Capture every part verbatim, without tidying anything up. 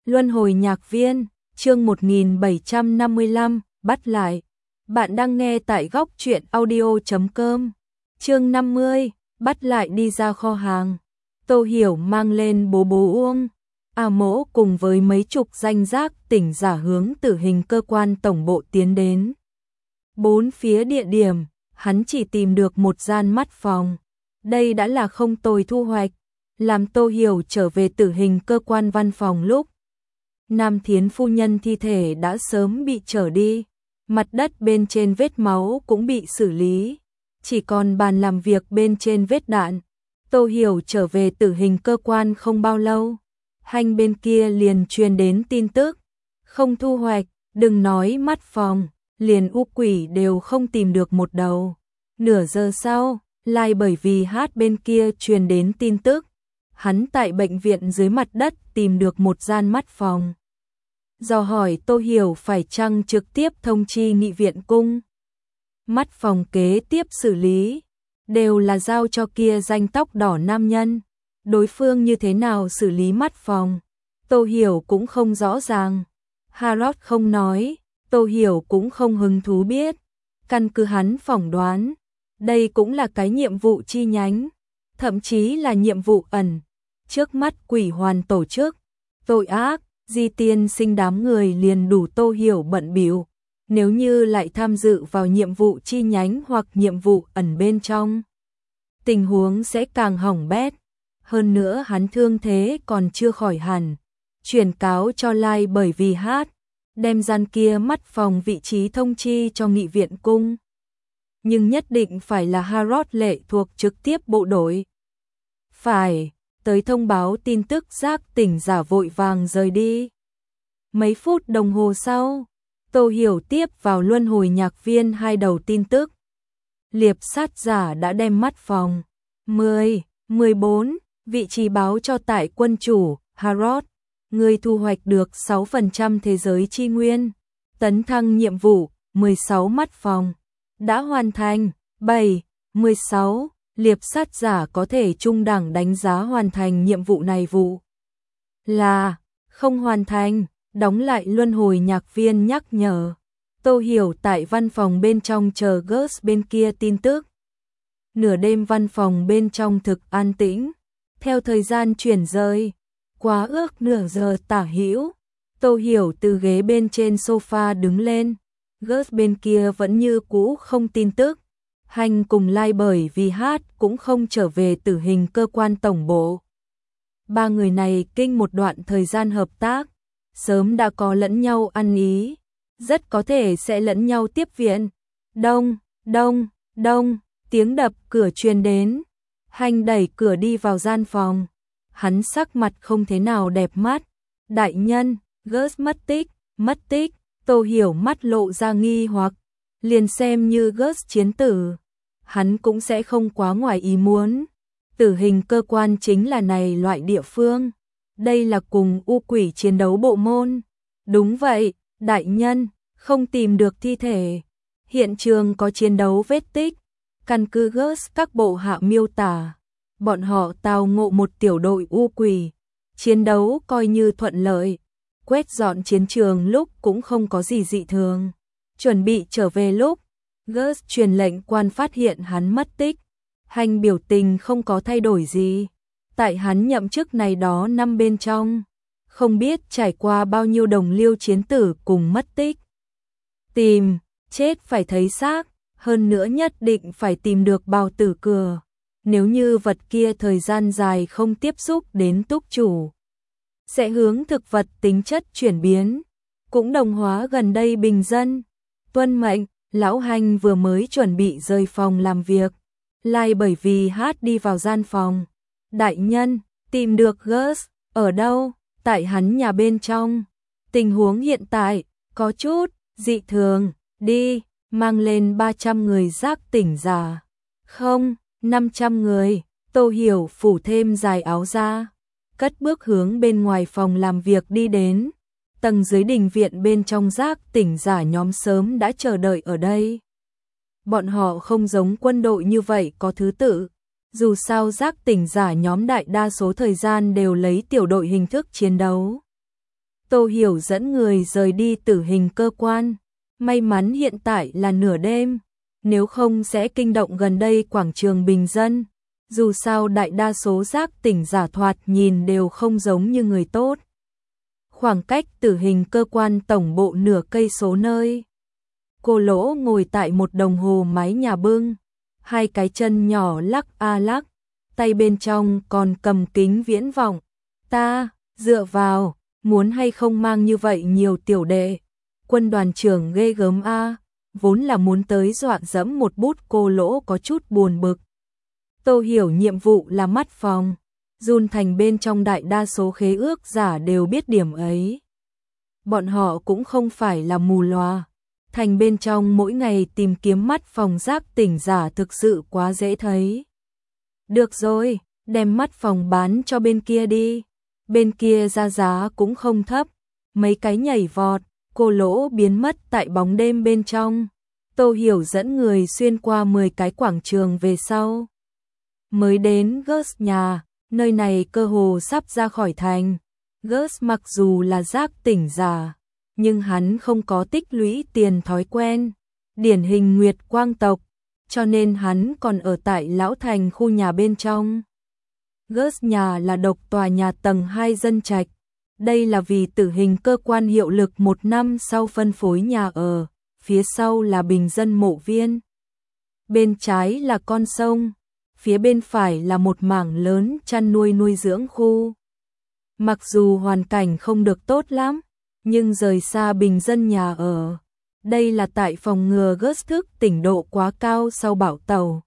Luân hồi nhạc viên, chương một nghìn bảy trăm năm mươi lăm, bắt lại. Bạn đang nghe tại góc truyện audio chấm com. Chương năm mươi, bắt lại đi ra kho hàng. Tô Hiểu mang lên bố bố Uông, A Mỗ cùng với mấy chục danh giác tỉnh giả hướng tử hình cơ quan tổng bộ tiến đến. Bốn phía địa điểm, hắn chỉ tìm được một gian mắt phòng. Đây đã là không tồi thu hoạch, làm Tô Hiểu trở về tử hình cơ quan văn phòng lúc Nam Thiến phu nhân thi thể đã sớm bị trở đi, mặt đất bên trên vết máu cũng bị xử lý, chỉ còn bàn làm việc bên trên vết đạn. Tô Hiểu trở về tử hình cơ quan không bao lâu, Hành bên kia liền truyền đến tin tức, không thu hoạch, đừng nói mắt phòng, liền u quỷ đều không tìm được một đầu. Nửa giờ sau, lại bởi vì hát bên kia truyền đến tin tức, hắn tại bệnh viện dưới mặt đất tìm được một gian mắt phòng. Dò hỏi Tô Hiểu phải chăng trực tiếp thông chi nghị viện cung. Mắt phòng kế tiếp xử lý, đều là giao cho kia danh tóc đỏ nam nhân. Đối phương như thế nào xử lý mắt phòng, Tô Hiểu cũng không rõ ràng. Harold không nói, Tô Hiểu cũng không hứng thú biết. Căn cứ hắn phỏng đoán, đây cũng là cái nhiệm vụ chi nhánh, thậm chí là nhiệm vụ ẩn. Trước mắt quỷ hoàn tổ chức, tội ác, Di tiên sinh đám người liền đủ Tô Hiểu bận bịu. Nếu như lại tham dự vào nhiệm vụ chi nhánh hoặc nhiệm vụ ẩn bên trong, tình huống sẽ càng hỏng bét. Hơn nữa hắn thương thế còn chưa khỏi hẳn, truyền cáo cho Lai bởi vì hát, đem gian kia mắt phòng vị trí thông chi cho nghị viện cung. Nhưng nhất định phải là Harold lệ thuộc trực tiếp bộ đội. Phải, tới thông báo tin tức giác tỉnh giả vội vàng rời đi. Mấy phút đồng hồ sau, Tô Hiểu tiếp vào luân hồi nhạc viên hai đầu tin tức. Liệp sát giả đã đem mắt phòng mười, mười bốn vị trí báo cho tại quân chủ. Harold, người thu hoạch được sáu phần trăm thế giới chi nguyên. Tấn thăng nhiệm vụ, mười sáu mắt phòng đã hoàn thành. bảy, mười sáu liệp sát giả có thể trung đẳng đánh giá hoàn thành nhiệm vụ này. Vụ là không hoàn thành, đóng lại luân hồi nhạc viên nhắc nhở. Tô Hiểu tại văn phòng bên trong chờ Gus bên kia tin tức. Nửa đêm văn phòng bên trong thực an tĩnh. Theo thời gian chuyển rời, quá ước nửa giờ tả hữu, Tô Hiểu từ ghế bên trên sofa đứng lên. Gus bên kia vẫn như cũ không tin tức. Hành cùng Lai bởi vì hát cũng không trở về tử hình cơ quan tổng bộ. Ba người này kinh một đoạn thời gian hợp tác, sớm đã có lẫn nhau ăn ý, rất có thể sẽ lẫn nhau tiếp viện. Đông, đông, đông, tiếng đập cửa truyền đến. Hành đẩy cửa đi vào gian phòng, hắn sắc mặt không thế nào đẹp mắt. Đại nhân, Gus mất tích, mất tích. Tô Hiểu mắt lộ ra nghi hoặc, liền xem như Gus chiến tử, hắn cũng sẽ không quá ngoài ý muốn. Tử hình cơ quan chính là này loại địa phương, đây là cùng u quỷ chiến đấu bộ môn. Đúng vậy, đại nhân, không tìm được thi thể, hiện trường có chiến đấu vết tích. Căn cứ Gus các bộ hạ miêu tả, bọn họ tao ngộ một tiểu đội u quỷ, chiến đấu coi như thuận lợi, quét dọn chiến trường lúc cũng không có gì dị thường. Chuẩn bị trở về lúc, Gus truyền lệnh quan phát hiện hắn mất tích. Hành biểu tình không có thay đổi gì. Tại hắn nhậm chức này đó năm bên trong, không biết trải qua bao nhiêu đồng liêu chiến tử cùng mất tích. Tìm, chết phải thấy xác, hơn nữa nhất định phải tìm được bào tử cửa. Nếu như vật kia thời gian dài không tiếp xúc đến túc chủ, sẽ hướng thực vật tính chất chuyển biến, cũng đồng hóa gần đây bình dân. Tuân mệnh. Lão Hành vừa mới chuẩn bị rời phòng làm việc, Lai bởi vì hát đi vào gian phòng. Đại nhân, tìm được Gus, ở đâu? Tại hắn nhà bên trong. Tình huống hiện tại, có chút dị thường, đi, mang lên ba trăm người giác tỉnh giả. Không, năm trăm người. Tô Hiểu phủ thêm dài áo ra, cất bước hướng bên ngoài phòng làm việc đi đến. Tầng dưới đình viện bên trong giác tỉnh giả nhóm sớm đã chờ đợi ở đây. Bọn họ không giống quân đội như vậy có thứ tự. Dù sao giác tỉnh giả nhóm đại đa số thời gian đều lấy tiểu đội hình thức chiến đấu. Tô Hiểu dẫn người rời đi tử hình cơ quan. May mắn hiện tại là nửa đêm, nếu không sẽ kinh động gần đây quảng trường bình dân. Dù sao đại đa số giác tỉnh giả thoạt nhìn đều không giống như người tốt. Khoảng cách tử hình cơ quan tổng bộ nửa cây số nơi. Cô Lỗ ngồi tại một đồng hồ mái nhà bưng, hai cái chân nhỏ lắc a lắc, tay bên trong còn cầm kính viễn vọng. Ta, dựa vào, muốn hay không mang như vậy nhiều tiểu đệ. Quân đoàn trưởng ghê gớm a, vốn là muốn tới dọa dẫm một bút. Cô Lỗ có chút buồn bực. Tô Hiểu nhiệm vụ là mắt phòng, Jun Thành bên trong đại đa số khế ước giả đều biết điểm ấy. Bọn họ cũng không phải là mù loà. Thành bên trong mỗi ngày tìm kiếm mắt phòng giác tỉnh giả thực sự quá dễ thấy. Được rồi, đem mắt phòng bán cho bên kia đi. Bên kia ra giá cũng không thấp. Mấy cái nhảy vọt, Cô Lỗ biến mất tại bóng đêm bên trong. Tô Hiểu dẫn người xuyên qua mười cái quảng trường về sau. Mới đến Gus nhà, nơi này cơ hồ sắp ra khỏi thành. Gus mặc dù là giác tỉnh giả, nhưng hắn không có tích lũy tiền thói quen, điển hình Nguyệt Quang tộc, cho nên hắn còn ở tại lão thành khu nhà bên trong. Gus nhà là độc tòa nhà tầng hai dân trạch. Đây là vì tử hình cơ quan hiệu lực một năm sau phân phối nhà ở, phía sau là bình dân mộ viên. Bên trái là con sông, phía bên phải là một mảng lớn chăn nuôi nuôi dưỡng khu. Mặc dù hoàn cảnh không được tốt lắm, nhưng rời xa bình dân nhà ở. Đây là tại phòng ngừa Gus thức tỉnh độ quá cao sau bão tàu.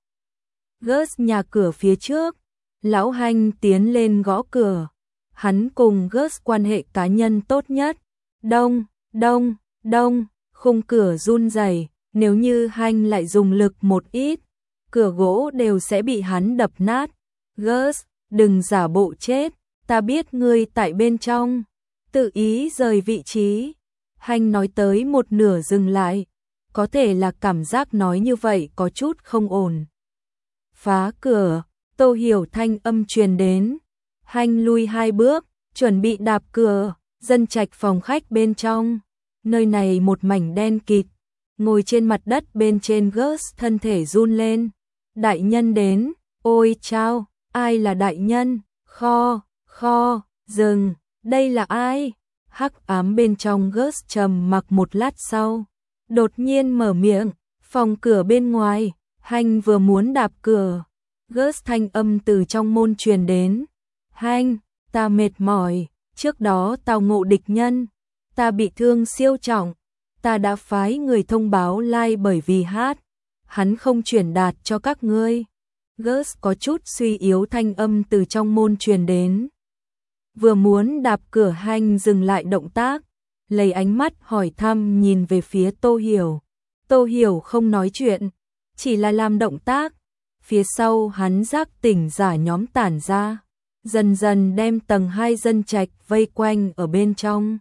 Gus nhà cửa phía trước, lão Hanh tiến lên gõ cửa. Hắn cùng Gus quan hệ cá nhân tốt nhất. Đông, đông, đông, khung cửa run rẩy, nếu như Hanh lại dùng lực một ít, cửa gỗ đều sẽ bị hắn đập nát. Gus, đừng giả bộ chết, ta biết ngươi tại bên trong. Tự ý rời vị trí. Hanh nói tới một nửa dừng lại, có thể là cảm giác nói như vậy có chút không ổn. Phá cửa, Tô Hiểu thanh âm truyền đến. Hanh lui hai bước, chuẩn bị đạp cửa, dân trạch phòng khách bên trong. Nơi này một mảnh đen kịt, ngồi trên mặt đất bên trên Gus thân thể run lên. Đại nhân đến, ôi chao, ai là đại nhân? Kho, kho, dừng, đây là ai? Hắc ám bên trong Gus trầm mặc một lát sau, đột nhiên mở miệng, phòng cửa bên ngoài. Hanh vừa muốn đạp cửa, Gus thanh âm từ trong môn truyền đến. Hanh, ta mệt mỏi, trước đó tao ngộ địch nhân, ta bị thương siêu trọng, ta đã phái người thông báo lai bởi vì hát, hắn không truyền đạt cho các ngươi. Gus có chút suy yếu thanh âm từ trong môn truyền đến. Vừa muốn đạp cửa Hanh dừng lại động tác, lấy ánh mắt hỏi thăm nhìn về phía Tô Hiểu. Tô Hiểu không nói chuyện, chỉ là làm động tác. Phía sau hắn giác tỉnh giả nhóm tản ra, dần dần đem tầng hai dân trạch vây quanh ở bên trong.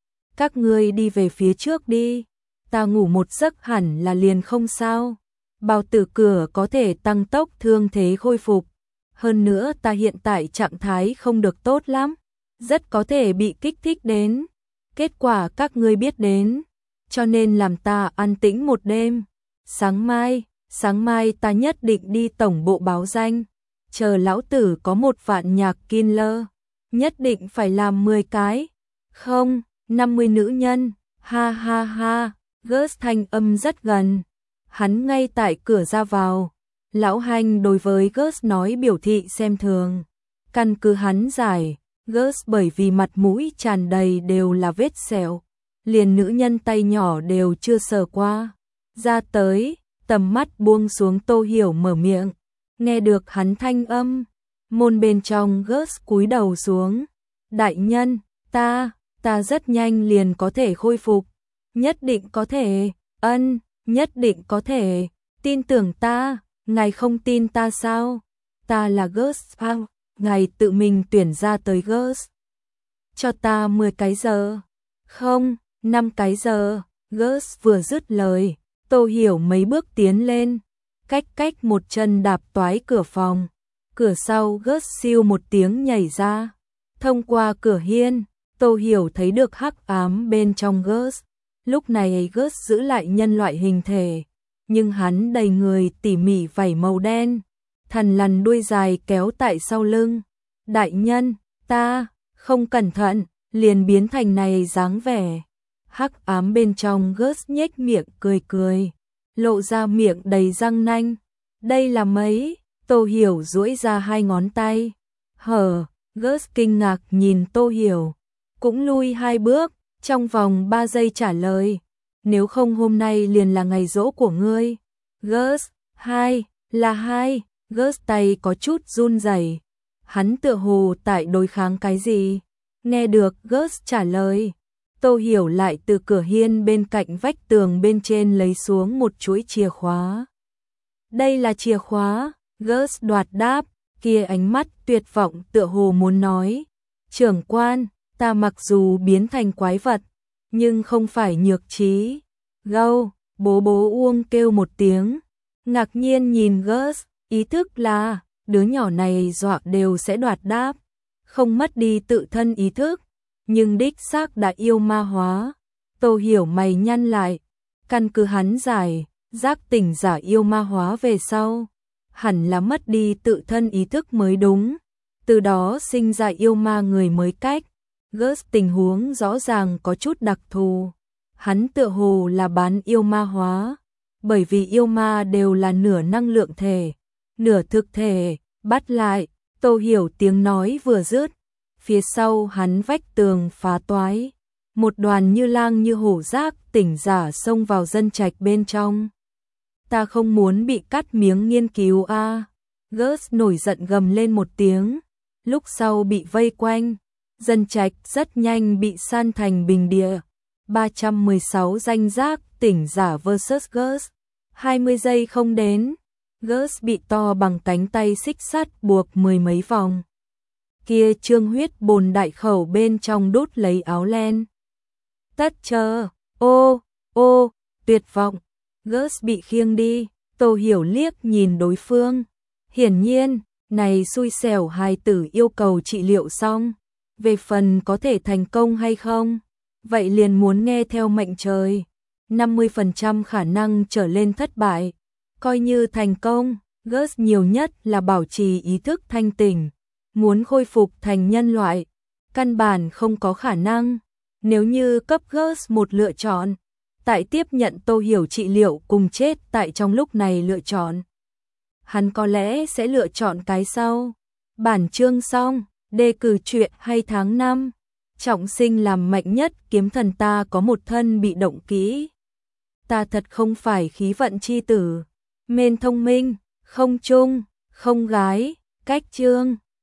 Các ngươi đi về phía trước đi, ta ngủ một giấc hẳn là liền không sao. Bào tử cửa có thể tăng tốc thương thế khôi phục. Hơn nữa ta hiện tại trạng thái không được tốt lắm, rất có thể bị kích thích đến. Kết quả các ngươi biết đến, cho nên làm ta an tĩnh một đêm. Sáng mai, sáng mai ta nhất định đi tổng bộ báo danh. Chờ lão tử có một vạn nhạc killer, nhất định phải làm mười cái. Không, năm mươi nữ nhân, ha ha ha. Gus thanh âm rất gần, hắn ngay tại cửa ra vào. Lão Hanh đối với Gus nói biểu thị xem thường. Căn cứ hắn giải, Gus bởi vì mặt mũi tràn đầy đều là vết sẹo, liền nữ nhân tay nhỏ đều chưa sờ qua. Ra tới, tầm mắt buông xuống Tô Hiểu mở miệng. Nghe được hắn thanh âm, môn bên trong Gus cúi đầu xuống. Đại nhân, ta, ta rất nhanh liền có thể khôi phục. Nhất định có thể, ân, nhất định có thể, tin tưởng ta, ngài không tin ta sao? Ta là Gus Pao, ngài tự mình tuyển ra tới Gus. Cho ta mười cái giờ. Không, năm cái giờ. Gus vừa dứt lời, Tô Hiểu mấy bước tiến lên, cách cách một chân đạp toái cửa phòng. Cửa sau Gus siêu một tiếng nhảy ra, thông qua cửa hiên, Tô Hiểu thấy được hắc ám bên trong Gus. Lúc này Gus giữ lại nhân loại hình thể, nhưng hắn đầy người tỉ mỉ vảy màu đen, thằn lằn đuôi dài kéo tại sau lưng. Đại nhân, ta, không cẩn thận, liền biến thành này dáng vẻ. Hắc ám bên trong Gus nhếch miệng cười cười, lộ ra miệng đầy răng nanh. Đây là mấy? Tô Hiểu duỗi ra hai ngón tay. Hở, Gus kinh ngạc nhìn Tô Hiểu, cũng lui hai bước, trong vòng ba giây trả lời. Nếu không hôm nay liền là ngày giỗ của ngươi. Gus, hai, là hai. Gus tay có chút run rẩy. Hắn tựa hồ tại đối kháng cái gì. Nghe được Gus trả lời, Tô Hiểu lại từ cửa hiên bên cạnh vách tường bên trên lấy xuống một chuỗi chìa khóa. Đây là chìa khóa. Gus đoạt đáp, kia ánh mắt tuyệt vọng tựa hồ muốn nói. Trưởng quan, ta mặc dù biến thành quái vật, nhưng không phải nhược trí. Gâu, bố bố Uông kêu một tiếng, ngạc nhiên nhìn Gus, ý thức là, đứa nhỏ này dọa đều sẽ đoạt đáp, không mất đi tự thân ý thức, nhưng đích xác đã yêu ma hóa. Tô Hiểu mày nhăn lại, căn cứ hắn giải, giác tỉnh giả yêu ma hóa về sau, hẳn là mất đi tự thân ý thức mới đúng, từ đó sinh ra yêu ma người mới cách. Gus tình huống rõ ràng có chút đặc thù, hắn tựa hồ là bán yêu ma hóa, bởi vì yêu ma đều là nửa năng lượng thể, nửa thực thể. Bắt lại, Tô Hiểu tiếng nói vừa dứt, phía sau hắn vách tường phá toái, một đoàn như lang như hổ giác tỉnh giả xông vào dân trạch bên trong. Ta không muốn bị cắt miếng nghiên cứu a. À. Gus nổi giận gầm lên một tiếng, lúc sau bị vây quanh, dân trạch rất nhanh bị san thành bình địa. ba trăm mười sáu danh giác tỉnh giả versus Gus, hai mươi giây không đến, Gus bị to bằng cánh tay xích sắt buộc mười mấy vòng. Kia trương huyết bồn đại khẩu bên trong đốt lấy áo len. Tất chờ, ô, ô, tuyệt vọng. Gus bị khiêng đi, Tô Hiểu liếc nhìn đối phương. Hiển nhiên, này xui xẻo hài tử yêu cầu trị liệu xong. Về phần có thể thành công hay không, vậy liền muốn nghe theo mệnh trời. năm mươi phần trăm khả năng trở lên thất bại. Coi như thành công, Gus nhiều nhất là bảo trì ý thức thanh tỉnh. Muốn khôi phục thành nhân loại, căn bản không có khả năng. Nếu như cấp Gus một lựa chọn, tại tiếp nhận Tô Hiểu trị liệu cùng chết tại trong lúc này lựa chọn, hắn có lẽ sẽ lựa chọn cái sau. Bản chương xong, đề cử truyện hay tháng năm. Trọng sinh làm mạnh nhất kiếm thần ta có một thân bị động kỹ. Ta thật không phải khí vận chi tử. Mên thông minh, không trung, không gái, cách chương.